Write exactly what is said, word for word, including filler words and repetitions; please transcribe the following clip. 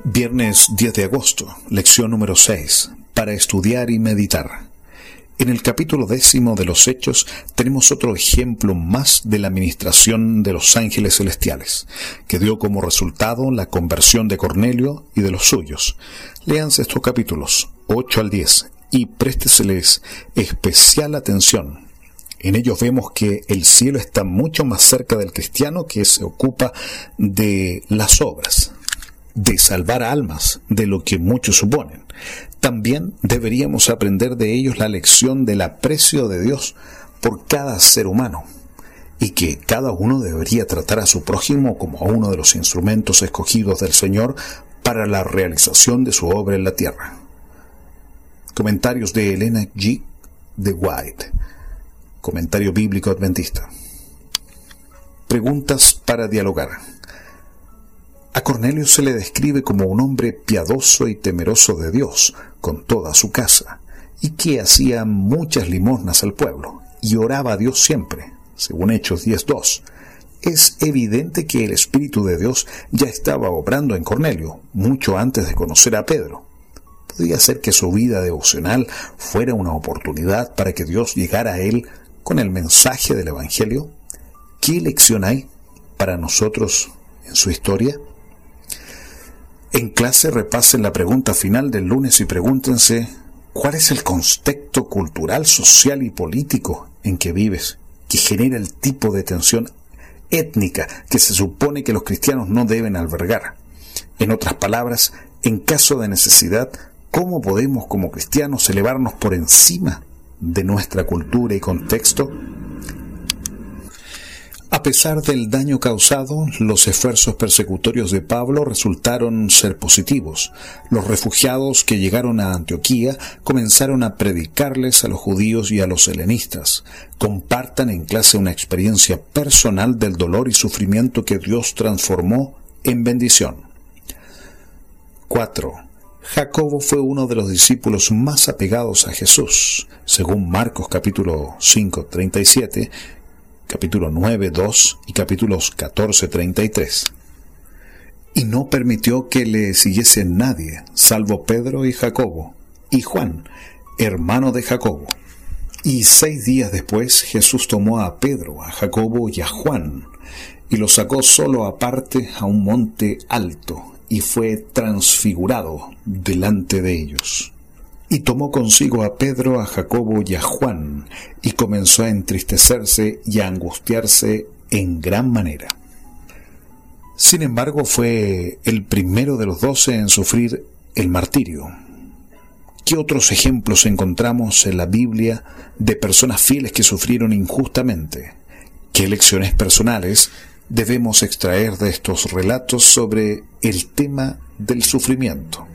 Viernes diez de agosto, lección número seis, para estudiar y meditar. En el capítulo décimo de los Hechos tenemos otro ejemplo más de la administración de los ángeles celestiales, que dio como resultado la conversión de Cornelio y de los suyos. Léanse estos capítulos ocho al diez y présteseles especial atención. En ellos vemos que el cielo está mucho más cerca del cristiano que se ocupa de las obras, de salvar almas, de lo que muchos suponen. También deberíamos aprender de ellos la lección del aprecio de Dios por cada ser humano, y que cada uno debería tratar a su prójimo como a uno de los instrumentos escogidos del Señor para la realización de su obra en la tierra. Comentarios de Elena G. de White, comentario bíblico adventista. Preguntas para dialogar. A Cornelio se le describe como un hombre piadoso y temeroso de Dios, con toda su casa, y que hacía muchas limosnas al pueblo, y oraba a Dios siempre, según Hechos diez dos. Es evidente que el Espíritu de Dios ya estaba obrando en Cornelio, mucho antes de conocer a Pedro. ¿Podría ser que su vida devocional fuera una oportunidad para que Dios llegara a él con el mensaje del Evangelio? ¿Qué lección hay para nosotros en su historia? En clase repasen la pregunta final del lunes y pregúntense, ¿cuál es el contexto cultural, social y político en que vives, que genera el tipo de tensión étnica que se supone que los cristianos no deben albergar? En otras palabras, en caso de necesidad, ¿cómo podemos como cristianos elevarnos por encima de nuestra cultura y contexto? A pesar del daño causado, los esfuerzos persecutorios de Pablo resultaron ser positivos. Los refugiados que llegaron a Antioquía comenzaron a predicarles a los judíos y a los helenistas. Compartan en clase una experiencia personal del dolor y sufrimiento que Dios transformó en bendición. cuatro. Jacobo fue uno de los discípulos más apegados a Jesús, según Marcos capítulo cinco, treinta y siete, capítulo nueve, dos y capítulos catorce, treinta y tres. Y no permitió que le siguiese nadie, salvo Pedro y Jacobo, y Juan, hermano de Jacobo. Y seis días después Jesús tomó a Pedro, a Jacobo y a Juan, y los sacó solo aparte a un monte alto, y fue transfigurado delante de ellos. Y tomó consigo a Pedro, a Jacobo y a Juan, y comenzó a entristecerse y a angustiarse en gran manera. Sin embargo, fue el primero de los doce en sufrir el martirio. ¿Qué otros ejemplos encontramos en la Biblia de personas fieles que sufrieron injustamente? ¿Qué lecciones personales debemos extraer de estos relatos sobre el tema del sufrimiento?